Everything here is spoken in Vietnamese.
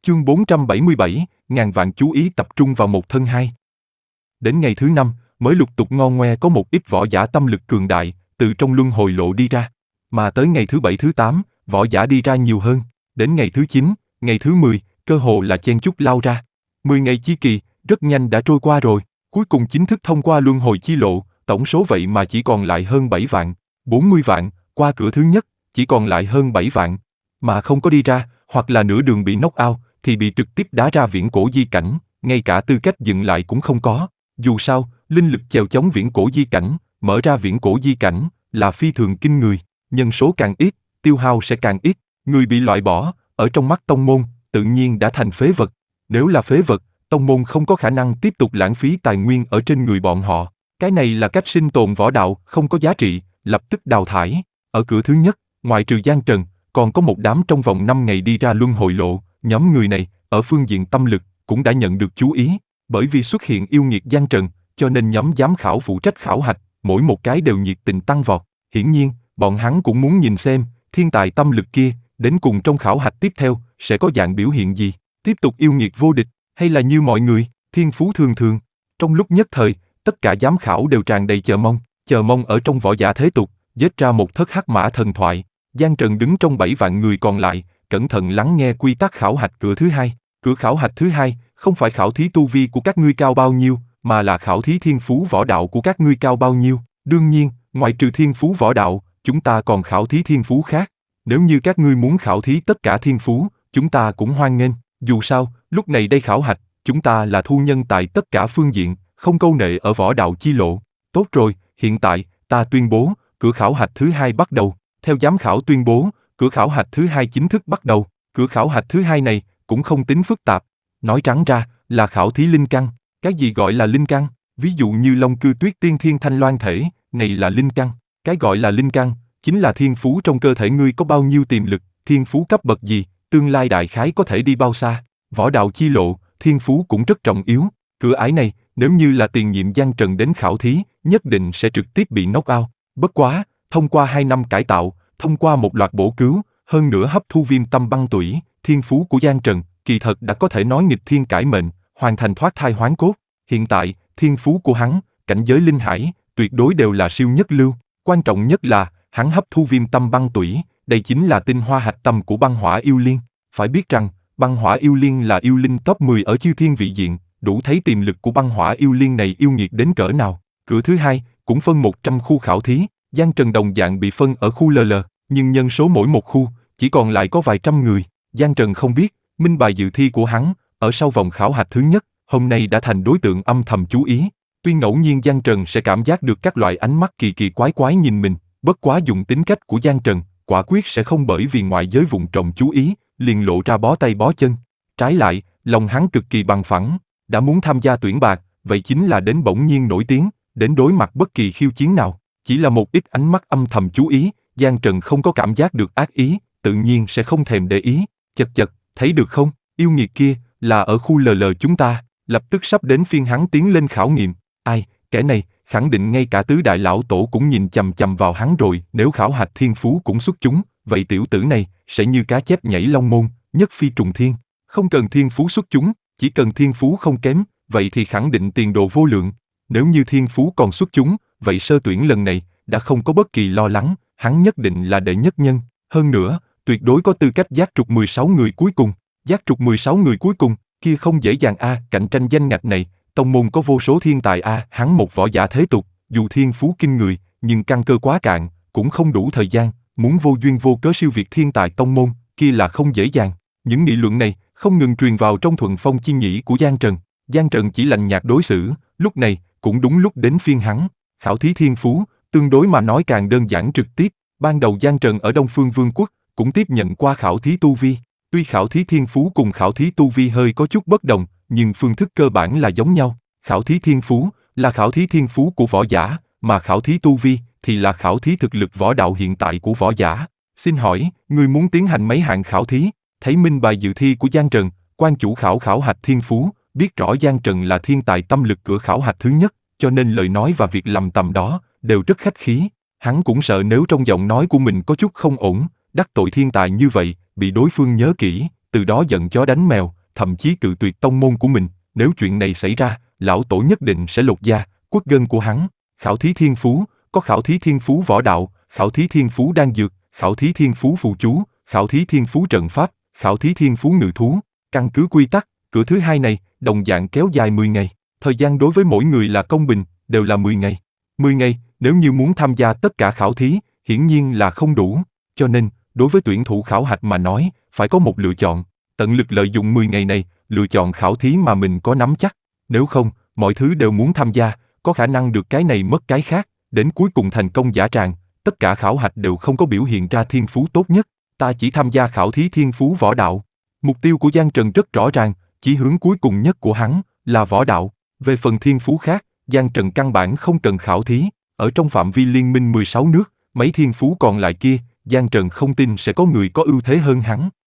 Chương 477, ngàn vạn chú ý tập trung vào một thân hai. Đến ngày thứ 5, mới lục tục ngon ngoe có một ít võ giả tâm lực cường đại, từ trong luân hồi lộ đi ra. Mà tới ngày thứ 7 thứ 8, võ giả đi ra nhiều hơn. Đến ngày thứ 9, ngày thứ 10, cơ hồ là chen chúc lao ra. 10 ngày chi kỳ, rất nhanh đã trôi qua rồi. Cuối cùng chính thức thông qua luân hồi chi lộ, tổng số vậy mà chỉ còn lại hơn 7 vạn. 40 vạn, qua cửa thứ nhất, chỉ còn lại hơn 7 vạn. Mà không có đi ra, hoặc là nửa đường bị knock out, thì bị trực tiếp đá ra viễn cổ di cảnh, ngay cả tư cách dừng lại cũng không có. Dù sao, linh lực chèo chống viễn cổ di cảnh, mở ra viễn cổ di cảnh, là phi thường kinh người. Nhân số càng ít, tiêu hao sẽ càng ít. Người bị loại bỏ, ở trong mắt tông môn, tự nhiên đã thành phế vật. Nếu là phế vật, tông môn không có khả năng tiếp tục lãng phí tài nguyên ở trên người bọn họ. Cái này là cách sinh tồn võ đạo, không có giá trị, lập tức đào thải. Ở cửa thứ nhất, ngoài trừ Giang Trần, còn có một đám trong vòng 5 ngày đi ra luân hồi lộ. Nhóm người này, ở phương diện tâm lực, cũng đã nhận được chú ý. Bởi vì xuất hiện yêu nghiệt Giang Trần, cho nên nhóm giám khảo phụ trách khảo hạch, mỗi một cái đều nhiệt tình tăng vọt. Hiển nhiên, bọn hắn cũng muốn nhìn xem, thiên tài tâm lực kia, đến cùng trong khảo hạch tiếp theo, sẽ có dạng biểu hiện gì. Tiếp tục yêu nghiệt vô địch, hay là như mọi người, thiên phú thường thường. Trong lúc nhất thời, tất cả giám khảo đều tràn đầy chờ mong ở trong võ giả thế tục, giết ra một thất hắc mã thần thoại. Giang Trần đứng trong 7 vạn người còn lại, cẩn thận lắng nghe quy tắc khảo hạch cửa thứ hai. Cửa khảo hạch thứ hai, không phải khảo thí tu vi của các ngươi cao bao nhiêu, mà là khảo thí thiên phú võ đạo của các ngươi cao bao nhiêu. Đương nhiên, ngoại trừ thiên phú võ đạo, chúng ta còn khảo thí thiên phú khác. Nếu như các ngươi muốn khảo thí tất cả thiên phú, chúng ta cũng hoan nghênh. Dù sao, lúc này đây khảo hạch, chúng ta là thu nhân tại tất cả phương diện, không câu nệ ở võ đạo chi lộ. Tốt rồi, hiện tại, ta tuyên bố, cửa khảo hạch thứ hai bắt đầu. Theo giám khảo tuyên bố, cửa khảo hạch thứ hai chính thức bắt đầu. Cửa khảo hạch thứ hai này, cũng không tính phức tạp. Nói trắng ra, là khảo thí linh căn. Cái gì gọi là linh căn? Ví dụ như Long Cư Tuyết Tiên Thiên Thanh Loan Thể, này là linh căn. Cái gọi là linh căn, chính là thiên phú trong cơ thể ngươi có bao nhiêu tiềm lực, thiên phú cấp bậc gì, tương lai đại khái có thể đi bao xa. Võ đạo chi lộ, thiên phú cũng rất trọng yếu. Cửa ải này, nếu như là tiền nhiệm Giang Trần đến khảo thí, nhất định sẽ trực tiếp bị knock out. Bất quá, thông qua 2 năm cải tạo, thông qua một loạt bổ cứu, hơn nữa hấp thu viêm tâm băng tủy, thiên phú của Giang Trần, kỳ thật đã có thể nói nghịch thiên cải mệnh, hoàn thành thoát thai hoán cốt. Hiện tại, thiên phú của hắn, cảnh giới linh hải, tuyệt đối đều là siêu nhất lưu. Quan trọng nhất là, hắn hấp thu viêm tâm băng tủy, đây chính là tinh hoa hạch tâm của băng hỏa yêu liên. Phải biết rằng, băng hỏa yêu liên là yêu linh top 10 ở chư thiên vị diện, đủ thấy tiềm lực của băng hỏa yêu liên này yêu nghiệt đến cỡ nào. Cửa thứ hai, cũng phân 100 khu khảo thí, Giang Trần đồng dạng bị phân ở khu LL, nhưng nhân số mỗi một khu, chỉ còn lại có vài trăm người. Giang Trần không biết, minh bài dự thi của hắn, ở sau vòng khảo hạch thứ nhất, hôm nay đã thành đối tượng âm thầm chú ý. Tuy ngẫu nhiên Giang Trần sẽ cảm giác được các loại ánh mắt kỳ kỳ quái quái nhìn mình, bất quá dùng tính cách của Giang Trần, quả quyết sẽ không bởi vì ngoại giới vụng trộm chú ý, liền lộ ra bó tay bó chân. Trái lại, lòng hắn cực kỳ bằng phẳng, đã muốn tham gia tuyển bạc, vậy chính là đến bỗng nhiên nổi tiếng, đến đối mặt bất kỳ khiêu chiến nào. Chỉ là một ít ánh mắt âm thầm chú ý, Giang Trần không có cảm giác được ác ý, tự nhiên sẽ không thèm để ý. Chật chật, thấy được không, yêu nghiệt kia, là ở khu LL chúng ta, lập tức sắp đến phiên hắn tiến lên khảo nghiệm. Ai, kẻ này, khẳng định ngay cả tứ đại lão tổ cũng nhìn chằm chằm vào hắn rồi. Nếu khảo hạch thiên phú cũng xuất chúng, vậy tiểu tử này, sẽ như cá chép nhảy long môn, nhất phi trùng thiên. Không cần thiên phú xuất chúng, chỉ cần thiên phú không kém, vậy thì khẳng định tiền đồ vô lượng. Nếu như thiên phú còn xuất chúng, vậy sơ tuyển lần này, đã không có bất kỳ lo lắng, hắn nhất định là đệ nhất nhân. Hơn nữa, tuyệt đối có tư cách giác trục 16 người cuối cùng. Giác trục 16 người cuối cùng, kia không dễ dàng cạnh tranh danh ngạch này, tông môn có vô số thiên tài hắn một võ giả thế tục, dù thiên phú kinh người, nhưng căn cơ quá cạn, cũng không đủ thời gian, muốn vô duyên vô cớ siêu việt thiên tài tông môn, kia là không dễ dàng. Những nghị luận này, không ngừng truyền vào trong thuận phong chi nhĩ của Giang Trần. Giang Trần chỉ lạnh nhạt đối xử, lúc này, cũng đúng lúc đến phiên hắn. Khảo thí thiên phú, tương đối mà nói càng đơn giản trực tiếp. Ban đầu Giang Trần ở Đông Phương Vương quốc, cũng tiếp nhận qua khảo thí tu vi. Tuy khảo thí thiên phú cùng khảo thí tu vi hơi có chút bất đồng, nhưng phương thức cơ bản là giống nhau. Khảo thí thiên phú là khảo thí thiên phú của võ giả, mà khảo thí tu vi thì là khảo thí thực lực võ đạo hiện tại của võ giả. Xin hỏi, ngươi muốn tiến hành mấy hạng khảo thí? Thấy minh bài dự thi của Giang Trần, quan chủ khảo hạch thiên phú, biết rõ Giang Trần là thiên tài tâm lực cửa khảo hạch thứ nhất, cho nên lời nói và việc làm tầm đó đều rất khách khí. Hắn cũng sợ nếu trong giọng nói của mình có chút không ổn, đắc tội thiên tài như vậy, bị đối phương nhớ kỹ, từ đó giận chó đánh mèo, thậm chí cự tuyệt tông môn của mình. Nếu chuyện này xảy ra, lão tổ nhất định sẽ lột da, quất gân của hắn. Khảo thí thiên phú, có khảo thí thiên phú võ đạo, khảo thí thiên phú đan dược, khảo thí thiên phú phù chú, khảo thí thiên phú trận pháp, khảo thí thiên phú ngự thú. Căn cứ quy tắc, cửa thứ hai này, đồng dạng kéo dài 10 ngày. Thời gian đối với mỗi người là công bình, đều là 10 ngày. 10 ngày, nếu như muốn tham gia tất cả khảo thí, hiển nhiên là không đủ. Cho nên, đối với tuyển thủ khảo hạch mà nói, phải có một lựa chọn. Tận lực lợi dụng 10 ngày này, lựa chọn khảo thí mà mình có nắm chắc. Nếu không, mọi thứ đều muốn tham gia, có khả năng được cái này mất cái khác, đến cuối cùng thành công dã tràng, tất cả khảo hạch đều không có biểu hiện ra thiên phú tốt nhất. Ta chỉ tham gia khảo thí thiên phú võ đạo. Mục tiêu của Giang Trần rất rõ ràng, chỉ hướng cuối cùng nhất của hắn là võ đạo. Về phần thiên phú khác, Giang Trần căn bản không cần khảo thí. Ở trong phạm vi liên minh 16 nước, mấy thiên phú còn lại kia, Giang Trần không tin sẽ có người có ưu thế hơn hắn.